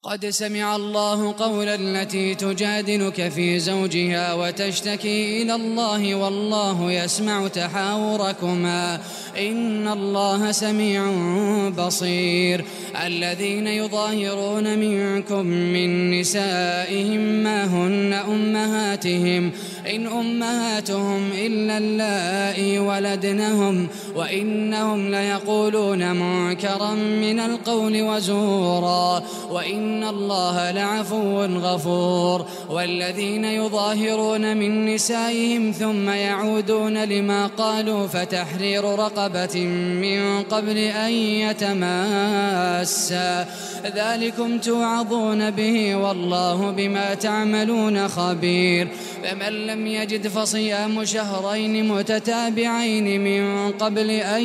قد سمع الله قول التي تجادلك في زوجها وتشتكي إلى الله والله يسمع تحاوركما إن الله سميع بصير. الذين يظاهرون منكم من نسائهم ما هن أمهاتهم إن أمهاتهم إلا اللائي ولدنهم وإنهم ليقولون منكرا من القول وزورا وإن الله لعفو غفور. والذين يظاهرون من نسائهم ثم يعودون لما قالوا فتحرير رقبة من قبل أن يتماسا ذلكم توعظون به والله بما تعملون خبير. فمن لم يجد فصيام شهرين متتابعين من قبل أن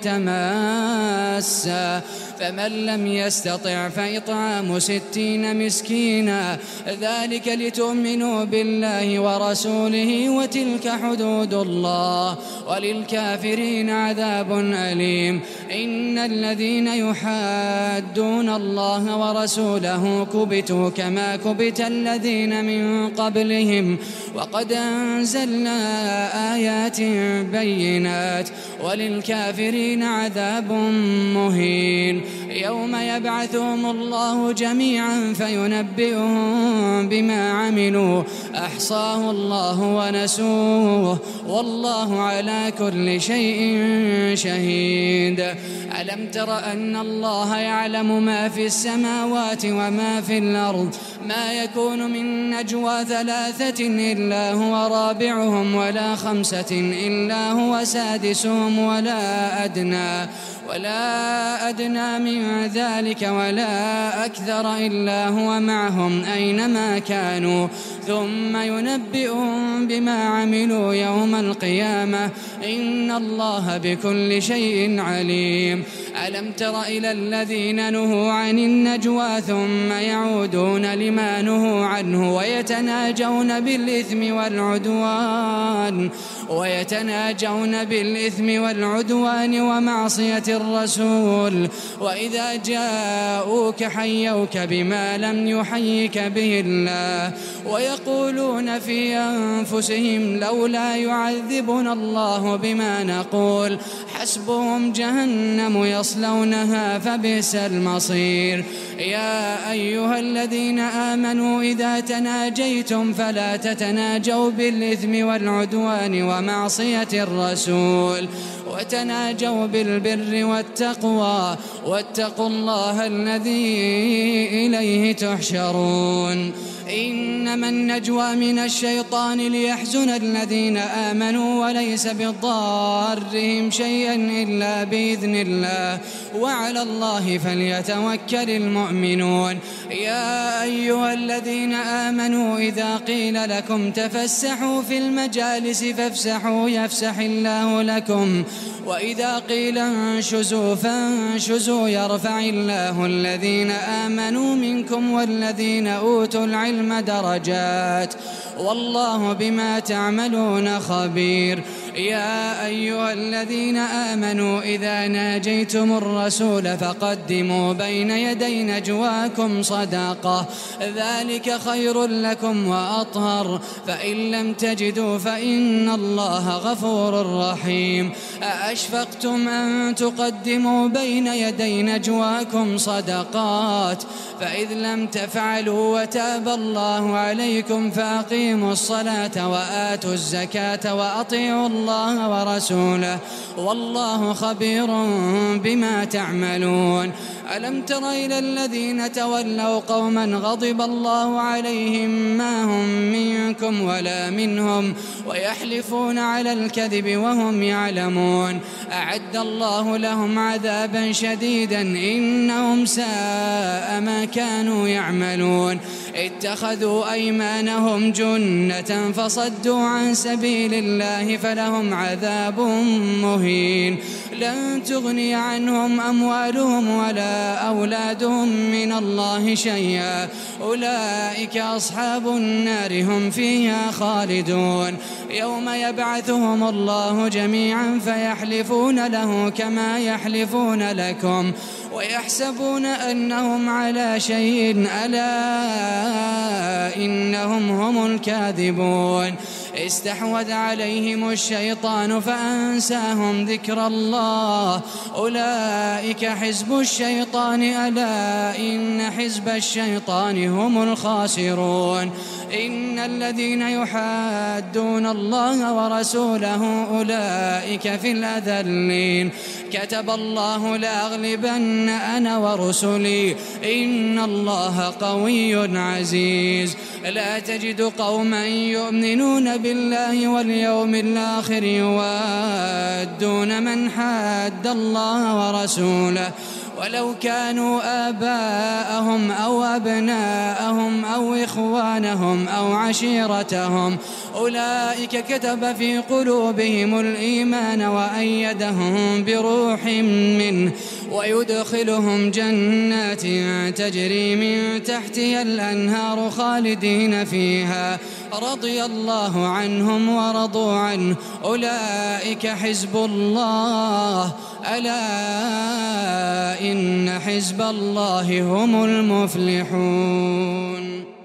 يتماسا فمن لم يستطع فإطعام 60 مسكينا ذلك لتؤمنوا بالله ورسوله وتلك حدود الله وللكافرين عذاب أليم. إن الذين يحادون الله ورسوله كبتوا كما كبت الذين من قبلهم وقد أنزلنا آيات بينات وللكافرين عذاب مهين. يوم يبعثهم الله جميعا فينبئهم بما عملوا أحصاه الله ونسوه والله على كل شيء شهيد. ألم تر أن الله يعلم ما في السماوات وما في الأرض ما يكون من نجوى 3 إلا هو رابعهم ولا 5 إلا هو سادسهم ولا أدنى من ذلك ولا أكثر إلا هو معهم أينما كانوا ثم ينبئهم بما عملوا يوم القيامة إن الله بكل شيء عليم. ألم تر إلى الذين نهوا عن النجوى ثم يعودون لما نهوا عنه ويتناجون بالإثم والعدوان ومعصية الرسول وإذا جاءوك حيوك بما لم يحيك به الله ويقولون في أنفسهم لولا يعذبنا الله بما نقول حسبهم جهنم يصلونها فبئس المصير. يا أيها الذين آمنوا إذا تناجيتم فلا تتناجوا بالإثم والعدوان ومعصية الرسول وتناجوا بالبر والتقوى واتقوا الله الذي إليه تحشرون. إنما النجوى من الشيطان ليحزن الذين آمنوا وليس بضارهم شيئا إلا بإذن الله وعلى الله فليتوكل المؤمنون. يا أيها الذين آمنوا إذا قيل لكم تفسحوا في المجالس فافسحوا يفسح الله لكم وإذا قيل انشزوا فانشزوا يرفع الله الذين آمنوا منكم والذين أوتوا العلم درجات والله بما تعملون خبير. يا أيها الذين آمنوا إذا ناجيتم الرسول فقدموا بين يدي نجواكم صدقة ذلك خير لكم وأطهر فإن لم تجدوا فإن الله غفور رحيم. أأشفقتم أن تقدموا بين يدي نجواكم صدقات فإذ لم تفعلوا وتاب الله عليكم فأقيموا الصلاة وآتوا الزكاة وأطيعوا الله ورسوله والله خبير بما تعملون. ألم تر إلى الذين تولوا قوما غضب الله عليهم ما هم منكم ولا منهم ويحلفون على الكذب وهم يعلمون أعد الله لهم عذابا شديدا إنهم ساء ما كانوا يعملون. اتخذوا أيمانهم جنة فصدوا عن سبيل الله فلهم عذاب مهين. لن تغني عنهم أموالهم ولا أولادهم من الله شيئا أولئك أصحاب النار هم فيها خالدون يوم يبعثهم الله جميعا فيحلفون له كما يحلفون لكم ويحسبون أنهم على شيء ألا إنهم هم الكاذبون استحوذ عليهم الشيطان فأنساهم ذكر الله أولئك حزب الشيطان ألا إن حزب الشيطان هم الخاسرون إن الذين يحادون الله ورسوله أولئك في الأذلين كتب الله لأغلبن أنا ورسلي إن الله قوي عزيز لا تجد قوما يؤمنون بالله واليوم الآخر يوادون من حاد الله ورسوله ولو كانوا آباءهم أو أبناءهم أو إخوانهم أو عشيرتهم أولئك كتب في قلوبهم الإيمان وأيدهم بروح منه ويدخلهم جنات تجري من تحتها الأنهار خالدين فيها رضي الله عنهم ورضوا عنه أولئك حزب الله ألا إن حزب الله هم المفلحون.